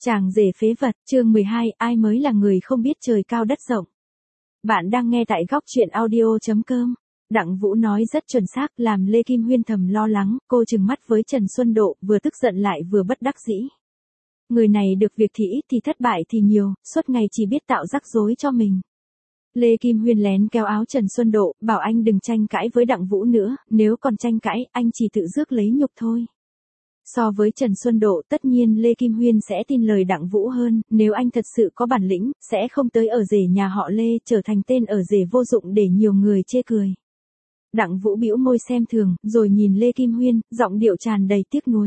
Chàng rể phế vật, chương 12, ai mới là người không biết trời cao đất rộng. Bạn đang nghe tại góc truyện audio.com. Đặng Vũ nói rất chuẩn xác, làm Lê Kim Huyên thầm lo lắng, cô trừng mắt với Trần Xuân Độ, vừa tức giận lại vừa bất đắc dĩ. Người này được việc thì ít thì thất bại thì nhiều, suốt ngày chỉ biết tạo rắc rối cho mình. Lê Kim Huyên lén kéo áo Trần Xuân Độ, bảo anh đừng tranh cãi với Đặng Vũ nữa, nếu còn tranh cãi, anh chỉ tự rước lấy nhục thôi. So với Trần Xuân Độ, tất nhiên Lê Kim Huyên sẽ tin lời Đặng Vũ hơn, nếu anh thật sự có bản lĩnh, sẽ không tới ở rể nhà họ Lê, trở thành tên ở rể vô dụng để nhiều người chê cười. Đặng Vũ bĩu môi xem thường, rồi nhìn Lê Kim Huyên, giọng điệu tràn đầy tiếc nuối.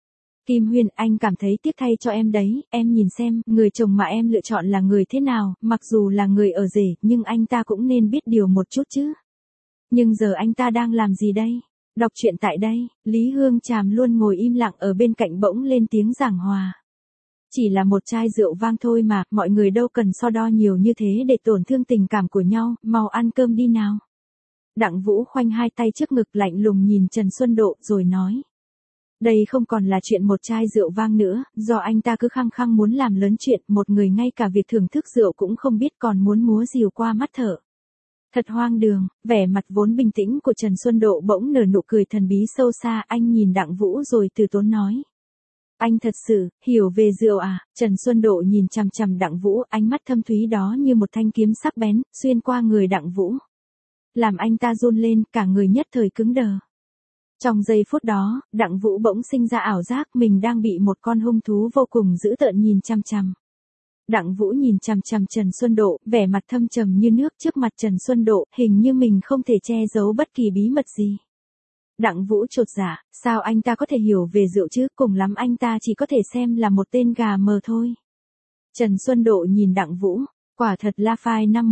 Kim Huyên, anh cảm thấy tiếc thay cho em đấy, em nhìn xem, người chồng mà em lựa chọn là người thế nào, mặc dù là người ở rể, nhưng anh ta cũng nên biết điều một chút chứ. Nhưng giờ anh ta đang làm gì đây? Đọc truyện tại đây, Lý Hương Tràm luôn ngồi im lặng ở bên cạnh bỗng lên tiếng giảng hòa. Chỉ là một chai rượu vang thôi mà, mọi người đâu cần so đo nhiều như thế để tổn thương tình cảm của nhau, mau ăn cơm đi nào. Đặng Vũ khoanh hai tay trước ngực lạnh lùng nhìn Trần Xuân Độ rồi nói. Đây không còn là chuyện một chai rượu vang nữa, do anh ta cứ khăng khăng muốn làm lớn chuyện, một người ngay cả việc thưởng thức rượu cũng không biết còn muốn múa rìu qua mắt thở. Thật hoang đường, vẻ mặt vốn bình tĩnh của Trần Xuân Độ bỗng nở nụ cười thần bí sâu xa, anh nhìn Đặng Vũ rồi từ tốn nói. Anh thật sự, hiểu về rượu à? Trần Xuân Độ nhìn chằm chằm Đặng Vũ, ánh mắt thâm thúy đó như một thanh kiếm sắc bén, xuyên qua người Đặng Vũ. Làm anh ta run lên, cả người nhất thời cứng đờ. Trong giây phút đó, Đặng Vũ bỗng sinh ra ảo giác mình đang bị một con hung thú vô cùng dữ tợn nhìn chằm chằm. Đặng Vũ nhìn chằm chằm Trần Xuân Độ, vẻ mặt thâm trầm như nước trước mặt Trần Xuân Độ, hình như mình không thể che giấu bất kỳ bí mật gì. Đặng Vũ chột dạ, sao anh ta có thể hiểu về rượu chứ, cùng lắm anh ta chỉ có thể xem là một tên gà mờ thôi. Trần Xuân Độ nhìn Đặng Vũ, quả thật Lafite năm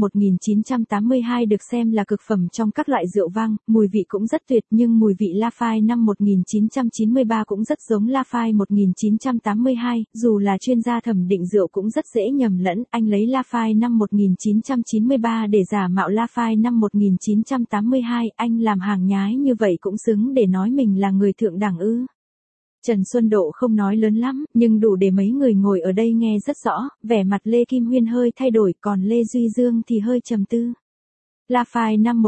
1982 được xem là cực phẩm trong các loại rượu vang, mùi vị cũng rất tuyệt nhưng mùi vị Lafite năm 1993 cũng rất giống Lafite 1982, dù là chuyên gia thẩm định rượu cũng rất dễ nhầm lẫn, anh lấy Lafite năm 1993 để giả mạo Lafite năm 1982, anh làm hàng nhái như vậy cũng xứng để nói mình là người thượng đẳng ư. Trần Xuân Độ không nói lớn lắm, nhưng đủ để mấy người ngồi ở đây nghe rất rõ, vẻ mặt Lê Kim Huyên hơi thay đổi, còn Lê Duy Dương thì hơi trầm tư. Lafite năm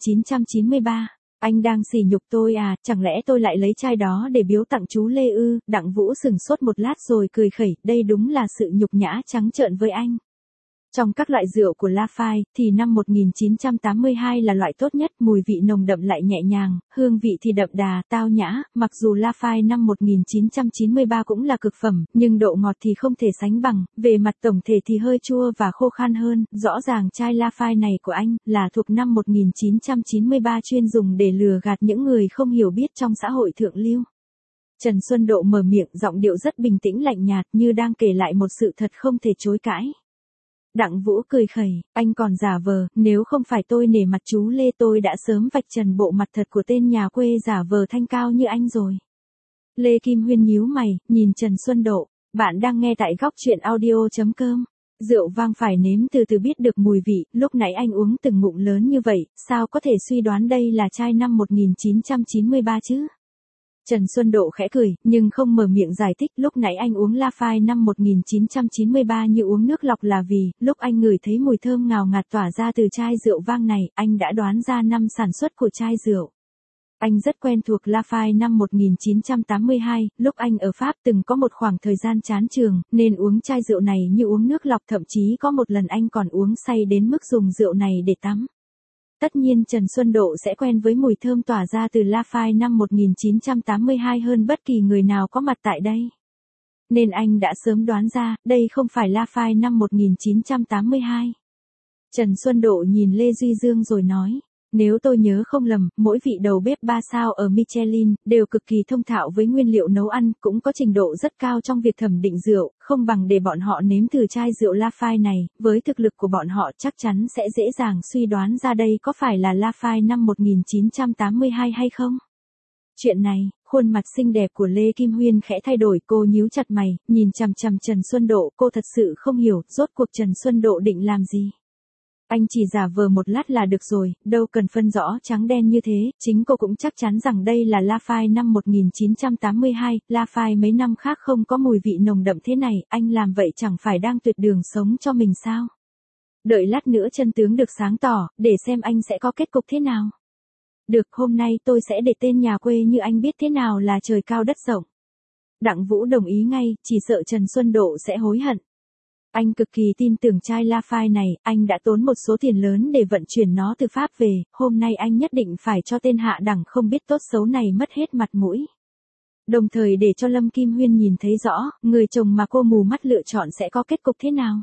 1993, anh đang sỉ nhục tôi à, chẳng lẽ tôi lại lấy chai đó để biếu tặng chú Lê ư? Đặng Vũ sửng sốt một lát rồi cười khẩy, đây đúng là sự nhục nhã trắng trợn với anh. Trong các loại rượu của Lafite, thì năm 1982 là loại tốt nhất, mùi vị nồng đậm lại nhẹ nhàng, hương vị thì đậm đà, tao nhã, mặc dù Lafite năm 1993 cũng là cực phẩm, nhưng độ ngọt thì không thể sánh bằng, về mặt tổng thể thì hơi chua và khô khan hơn, rõ ràng chai Lafite này của anh, là thuộc năm 1993 chuyên dùng để lừa gạt những người không hiểu biết trong xã hội thượng lưu. Trần Xuân Độ mở miệng, giọng điệu rất bình tĩnh lạnh nhạt như đang kể lại một sự thật không thể chối cãi. Đặng Vũ cười khẩy, anh còn giả vờ, nếu không phải tôi nể mặt chú Lê tôi đã sớm vạch trần bộ mặt thật của tên nhà quê giả vờ thanh cao như anh rồi. Lê Kim Huyên nhíu mày, nhìn Trần Xuân Độ, bạn đang nghe tại góc truyện audio.com. Rượu vang phải nếm từ từ biết được mùi vị, lúc nãy anh uống từng ngụm lớn như vậy, sao có thể suy đoán đây là chai năm 1993 chứ? Trần Xuân Độ khẽ cười, nhưng không mở miệng giải thích, lúc nãy anh uống Lafite năm 1993 như uống nước lọc là vì, lúc anh ngửi thấy mùi thơm ngào ngạt tỏa ra từ chai rượu vang này, anh đã đoán ra năm sản xuất của chai rượu. Anh rất quen thuộc Lafite năm 1982, lúc anh ở Pháp từng có một khoảng thời gian chán trường, nên uống chai rượu này như uống nước lọc, thậm chí có một lần anh còn uống say đến mức dùng rượu này để tắm. Tất nhiên Trần Xuân Độ sẽ quen với mùi thơm tỏa ra từ Lafite năm 1982 hơn bất kỳ người nào có mặt tại đây. Nên anh đã sớm đoán ra, đây không phải Lafite năm 1982. Trần Xuân Độ nhìn Lê Duy Dương rồi nói, nếu tôi nhớ không lầm, mỗi vị đầu bếp 3 sao ở Michelin, đều cực kỳ thông thạo với nguyên liệu nấu ăn, cũng có trình độ rất cao trong việc thẩm định rượu, không bằng để bọn họ nếm thử chai rượu Lafite này, với thực lực của bọn họ chắc chắn sẽ dễ dàng suy đoán ra đây có phải là Lafite năm 1982 hay không. Chuyện này, khuôn mặt xinh đẹp của Lê Kim Huyên khẽ thay đổi, cô nhíu chặt mày, nhìn chằm chằm Trần Xuân Độ, cô thật sự không hiểu, rốt cuộc Trần Xuân Độ định làm gì. Anh chỉ giả vờ một lát là được rồi, đâu cần phân rõ trắng đen như thế, chính cô cũng chắc chắn rằng đây là Laphite năm 1982, Laphite mấy năm khác không có mùi vị nồng đậm thế này, anh làm vậy chẳng phải đang tuyệt đường sống cho mình sao? Đợi lát nữa chân tướng được sáng tỏ, để xem anh sẽ có kết cục thế nào. Được, hôm nay tôi sẽ để tên nhà quê như anh biết thế nào là trời cao đất rộng. Đặng Vũ đồng ý ngay, chỉ sợ Trần Xuân Độ sẽ hối hận. Anh cực kỳ tin tưởng chai Laphite này, anh đã tốn một số tiền lớn để vận chuyển nó từ Pháp về, hôm nay anh nhất định phải cho tên hạ đẳng không biết tốt xấu này mất hết mặt mũi. Đồng thời để cho Lâm Kim Huyên nhìn thấy rõ, người chồng mà cô mù mắt lựa chọn sẽ có kết cục thế nào.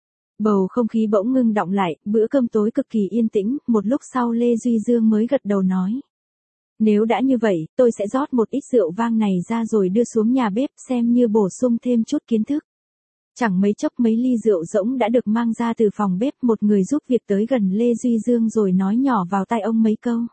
Bầu không khí bỗng ngưng đọng lại, bữa cơm tối cực kỳ yên tĩnh, một lúc sau Lê Duy Dương mới gật đầu nói. Nếu đã như vậy, tôi sẽ rót một ít rượu vang này ra rồi đưa xuống nhà bếp xem như bổ sung thêm chút kiến thức. Chẳng mấy chốc mấy ly rượu rỗng đã được mang ra từ phòng bếp, một người giúp việc tới gần Lê Duy Dương rồi nói nhỏ vào tai ông mấy câu.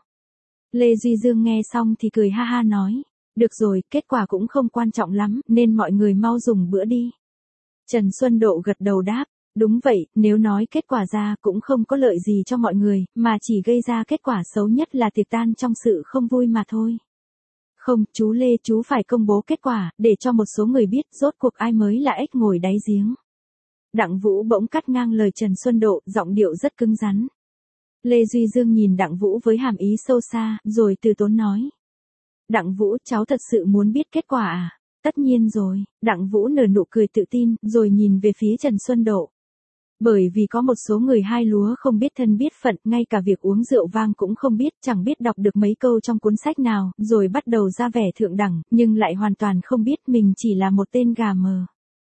Lê Duy Dương nghe xong thì cười ha ha nói, được rồi, kết quả cũng không quan trọng lắm, nên mọi người mau dùng bữa đi. Trần Xuân Độ gật đầu đáp, đúng vậy, nếu nói kết quả ra cũng không có lợi gì cho mọi người, mà chỉ gây ra kết quả xấu nhất là tiệc tan trong sự không vui mà thôi. Không, chú Lê, chú phải công bố kết quả, để cho một số người biết rốt cuộc ai mới là ếch ngồi đáy giếng. Đặng Vũ bỗng cắt ngang lời Trần Xuân Độ, giọng điệu rất cứng rắn. Lê Duy Dương nhìn Đặng Vũ với hàm ý sâu xa, rồi từ tốn nói. Đặng Vũ, cháu thật sự muốn biết kết quả à? Tất nhiên rồi, Đặng Vũ nở nụ cười tự tin, rồi nhìn về phía Trần Xuân Độ. Bởi vì có một số người hai lúa không biết thân biết phận, ngay cả việc uống rượu vang cũng không biết, chẳng biết đọc được mấy câu trong cuốn sách nào, rồi bắt đầu ra vẻ thượng đẳng, nhưng lại hoàn toàn không biết mình chỉ là một tên gà mờ.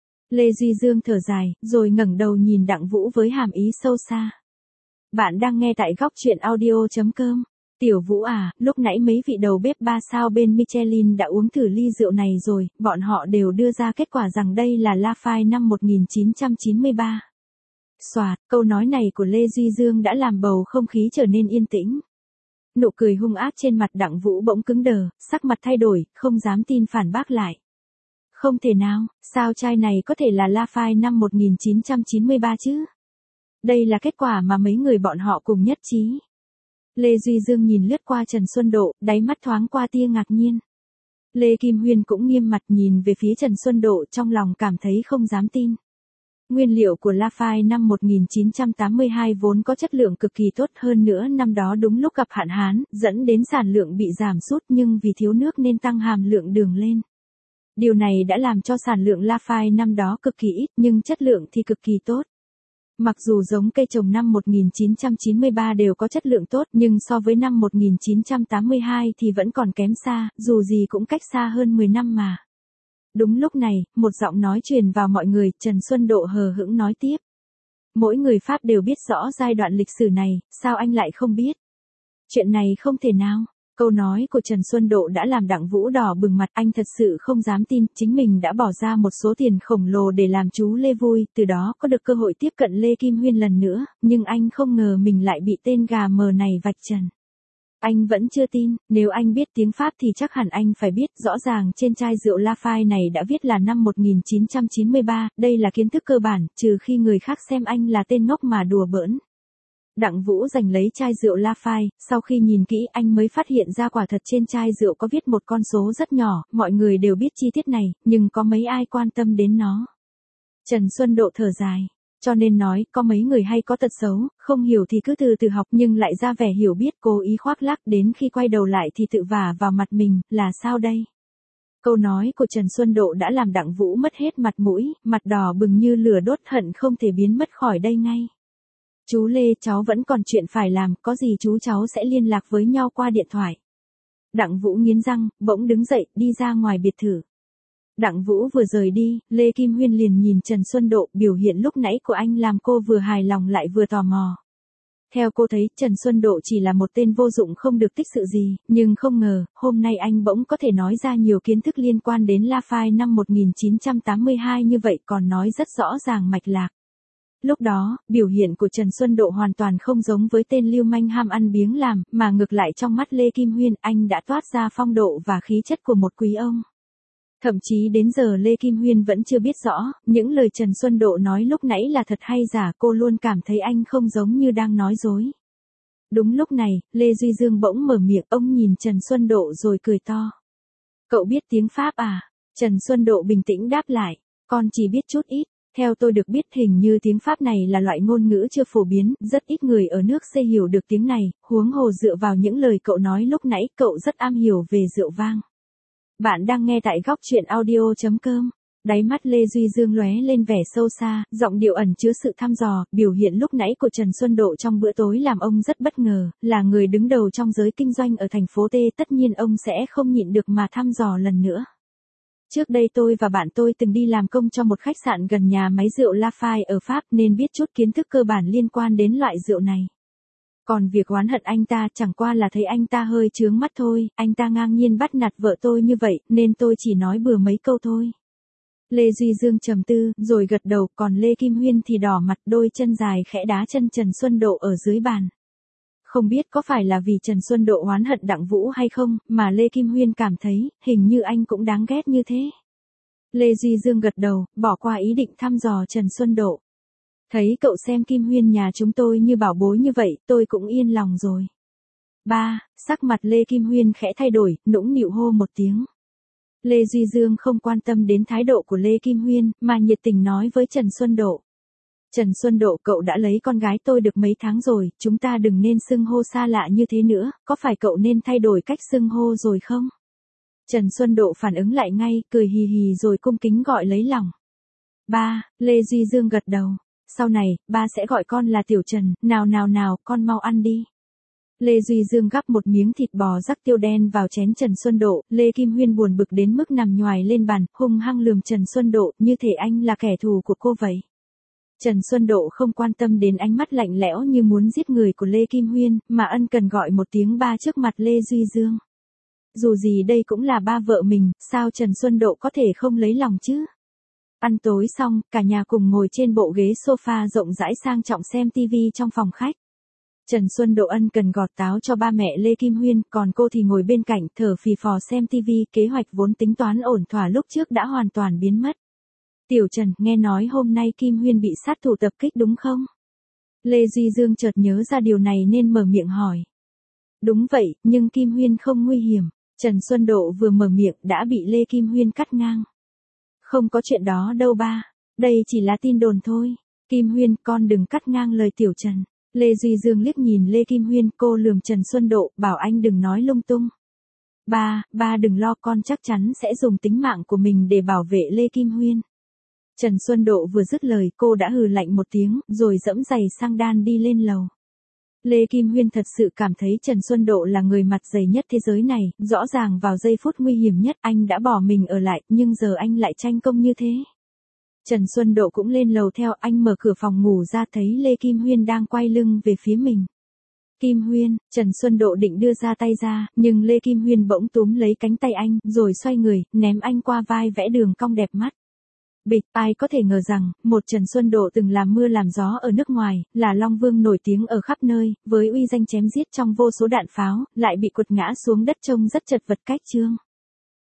Lê Duy Dương thở dài, rồi ngẩng đầu nhìn Đặng Vũ với hàm ý sâu xa. Bạn đang nghe tại góc truyện audio.com. Tiểu Vũ à, lúc nãy mấy vị đầu bếp 3 sao bên Michelin đã uống thử ly rượu này rồi, bọn họ đều đưa ra kết quả rằng đây là Laphite năm 1993. Soạt, câu nói này của Lê Duy Dương đã làm bầu không khí trở nên yên tĩnh. Nụ cười hung ác trên mặt Đặng Vũ bỗng cứng đờ, sắc mặt thay đổi, không dám tin phản bác lại. Không thể nào, sao chai này có thể là Laphite năm 1993 chứ? Đây là kết quả mà mấy người bọn họ cùng nhất trí. Lê Duy Dương nhìn lướt qua Trần Xuân Độ, đáy mắt thoáng qua tia ngạc nhiên. Lê Kim Huyên cũng nghiêm mặt nhìn về phía Trần Xuân Độ, trong lòng cảm thấy không dám tin. Nguyên liệu của Laphite năm 1982 vốn có chất lượng cực kỳ tốt, hơn nữa năm đó đúng lúc gặp hạn hán, dẫn đến sản lượng bị giảm sút, nhưng vì thiếu nước nên tăng hàm lượng đường lên. Điều này đã làm cho sản lượng Laphite năm đó cực kỳ ít, nhưng chất lượng thì cực kỳ tốt. Mặc dù giống cây trồng năm 1993 đều có chất lượng tốt, nhưng so với năm 1982 thì vẫn còn kém xa, dù gì cũng cách xa hơn 10 năm mà. Đúng lúc này, một giọng nói truyền vào mọi người, Trần Xuân Độ hờ hững nói tiếp. Mỗi người Pháp đều biết rõ giai đoạn lịch sử này, sao anh lại không biết? Chuyện này không thể nào. Câu nói của Trần Xuân Độ đã làm Đặng Vũ đỏ bừng mặt, anh thật sự không dám tin, chính mình đã bỏ ra một số tiền khổng lồ để làm chú Lê vui, từ đó có được cơ hội tiếp cận Lê Kim Huyên lần nữa, nhưng anh không ngờ mình lại bị tên gà mờ này vạch trần. Anh vẫn chưa tin, nếu anh biết tiếng Pháp thì chắc hẳn anh phải biết, rõ ràng trên chai rượu Laphite này đã viết là năm 1993, đây là kiến thức cơ bản, trừ khi người khác xem anh là tên ngốc mà đùa bỡn. Đặng Vũ giành lấy chai rượu Laphite, sau khi nhìn kỹ anh mới phát hiện ra quả thật trên chai rượu có viết một con số rất nhỏ, mọi người đều biết chi tiết này, nhưng có mấy ai quan tâm đến nó. Trần Xuân Độ thở dài. Cho nên nói, có mấy người hay có tật xấu, không hiểu thì cứ từ từ học nhưng lại ra vẻ hiểu biết, cố ý khoác lác, đến khi quay đầu lại thì tự vả vào mặt mình, là sao đây? Câu nói của Trần Xuân Độ đã làm Đặng Vũ mất hết mặt mũi, mặt đỏ bừng như lửa đốt, hận không thể biến mất khỏi đây ngay. Chú Lê, cháu vẫn còn chuyện phải làm, có gì chú cháu sẽ liên lạc với nhau qua điện thoại. Đặng Vũ nghiến răng, bỗng đứng dậy, đi ra ngoài biệt thự. Đặng Vũ vừa rời đi, Lê Kim Huyên liền nhìn Trần Xuân Độ, biểu hiện lúc nãy của anh làm cô vừa hài lòng lại vừa tò mò. Theo cô thấy, Trần Xuân Độ chỉ là một tên vô dụng không được tích sự gì, nhưng không ngờ, hôm nay anh bỗng có thể nói ra nhiều kiến thức liên quan đến Laphite năm 1982 như vậy, còn nói rất rõ ràng mạch lạc. Lúc đó, biểu hiện của Trần Xuân Độ hoàn toàn không giống với tên lưu manh ham ăn biếng làm, mà ngược lại trong mắt Lê Kim Huyên, anh đã toát ra phong độ và khí chất của một quý ông. Thậm chí đến giờ Lê Kim Huyên vẫn chưa biết rõ, những lời Trần Xuân Độ nói lúc nãy là thật hay giả, cô luôn cảm thấy anh không giống như đang nói dối. Đúng lúc này, Lê Duy Dương bỗng mở miệng, ông nhìn Trần Xuân Độ rồi cười to. Cậu biết tiếng Pháp à? Trần Xuân Độ bình tĩnh đáp lại, con chỉ biết chút ít. Theo tôi được biết hình như tiếng Pháp này là loại ngôn ngữ chưa phổ biến, rất ít người ở nước C hiểu được tiếng này, huống hồ dựa vào những lời cậu nói lúc nãy, cậu rất am hiểu về rượu vang. Bạn đang nghe tại góc truyện audio.com. Đáy mắt Lê Duy Dương lóe lên vẻ sâu xa, giọng điệu ẩn chứa sự thăm dò, biểu hiện lúc nãy của Trần Xuân Độ trong bữa tối làm ông rất bất ngờ, là người đứng đầu trong giới kinh doanh ở thành phố T, tất nhiên ông sẽ không nhịn được mà thăm dò lần nữa. Trước đây tôi và bạn tôi từng đi làm công cho một khách sạn gần nhà máy rượu Lafite ở Pháp nên biết chút kiến thức cơ bản liên quan đến loại rượu này. Còn việc oán hận anh ta chẳng qua là thấy anh ta hơi chướng mắt thôi, anh ta ngang nhiên bắt nạt vợ tôi như vậy nên tôi chỉ nói bừa mấy câu thôi. Lê Duy Dương trầm tư, rồi gật đầu, còn Lê Kim Huyên thì đỏ mặt, đôi chân dài khẽ đá chân Trần Xuân Độ ở dưới bàn. Không biết có phải là vì Trần Xuân Độ oán hận Đặng Vũ hay không, mà Lê Kim Huyên cảm thấy, hình như anh cũng đáng ghét như thế. Lê Duy Dương gật đầu, bỏ qua ý định thăm dò Trần Xuân Độ. Thấy cậu xem Kim Huyên nhà chúng tôi như bảo bối như vậy, tôi cũng yên lòng rồi. Ba, sắc mặt Lê Kim Huyên khẽ thay đổi, nũng nịu hô một tiếng. Lê Duy Dương không quan tâm đến thái độ của Lê Kim Huyên, mà nhiệt tình nói với Trần Xuân Độ. Trần Xuân Độ, cậu đã lấy con gái tôi được mấy tháng rồi, chúng ta đừng nên xưng hô xa lạ như thế nữa, có phải cậu nên thay đổi cách xưng hô rồi không? Trần Xuân Độ phản ứng lại ngay, cười hì hì rồi cung kính gọi lấy lòng. Ba, Lê Duy Dương gật đầu. Sau này, ba sẽ gọi con là Tiểu Trần, nào, con mau ăn đi. Lê Duy Dương gắp một miếng thịt bò rắc tiêu đen vào chén Trần Xuân Độ, Lê Kim Huyên buồn bực đến mức nằm nhoài lên bàn, hung hăng lườm Trần Xuân Độ, như thể anh là kẻ thù của cô vậy. Trần Xuân Độ không quan tâm đến ánh mắt lạnh lẽo như muốn giết người của Lê Kim Huyên, mà ân cần gọi một tiếng ba trước mặt Lê Duy Dương. Dù gì đây cũng là ba vợ mình, sao Trần Xuân Độ có thể không lấy lòng chứ? Ăn tối xong, cả nhà cùng ngồi trên bộ ghế sofa rộng rãi sang trọng xem TV trong phòng khách. Trần Xuân Độ ân cần gọt táo cho ba mẹ Lê Kim Huyên, còn cô thì ngồi bên cạnh thở phì phò xem TV, kế hoạch vốn tính toán ổn thỏa lúc trước đã hoàn toàn biến mất. Tiểu Trần, nghe nói hôm nay Kim Huyên bị sát thủ tập kích đúng không? Lê Duy Dương chợt nhớ ra điều này nên mở miệng hỏi. Đúng vậy, nhưng Kim Huyên không nguy hiểm. Trần Xuân Độ vừa mở miệng đã bị Lê Kim Huyên cắt ngang. Không có chuyện đó đâu ba, đây chỉ là tin đồn thôi. Kim Huyên, con đừng cắt ngang lời Tiểu Trần. Lê Duy Dương liếc nhìn Lê Kim Huyên, cô lườm Trần Xuân Độ, bảo anh đừng nói lung tung. Ba đừng lo, con chắc chắn sẽ dùng tính mạng của mình để bảo vệ Lê Kim Huyên. Trần Xuân Độ vừa dứt lời, cô đã hừ lạnh một tiếng, rồi giẫm giày sang đan đi lên lầu. Lê Kim Huyên thật sự cảm thấy Trần Xuân Độ là người mặt dày nhất thế giới này, rõ ràng vào giây phút nguy hiểm nhất anh đã bỏ mình ở lại, nhưng giờ anh lại tranh công như thế. Trần Xuân Độ cũng lên lầu theo, anh mở cửa phòng ngủ ra thấy Lê Kim Huyên đang quay lưng về phía mình. Kim Huyên, Trần Xuân Độ định đưa ra tay ra, nhưng Lê Kim Huyên bỗng túm lấy cánh tay anh, rồi xoay người, ném anh qua vai vẽ đường cong đẹp mắt. Bịch, ai có thể ngờ rằng, một Trần Xuân Độ từng làm mưa làm gió ở nước ngoài, là Long Vương nổi tiếng ở khắp nơi, với uy danh chém giết trong vô số đạn pháo, lại bị quật ngã xuống đất trông rất chật vật cách chương.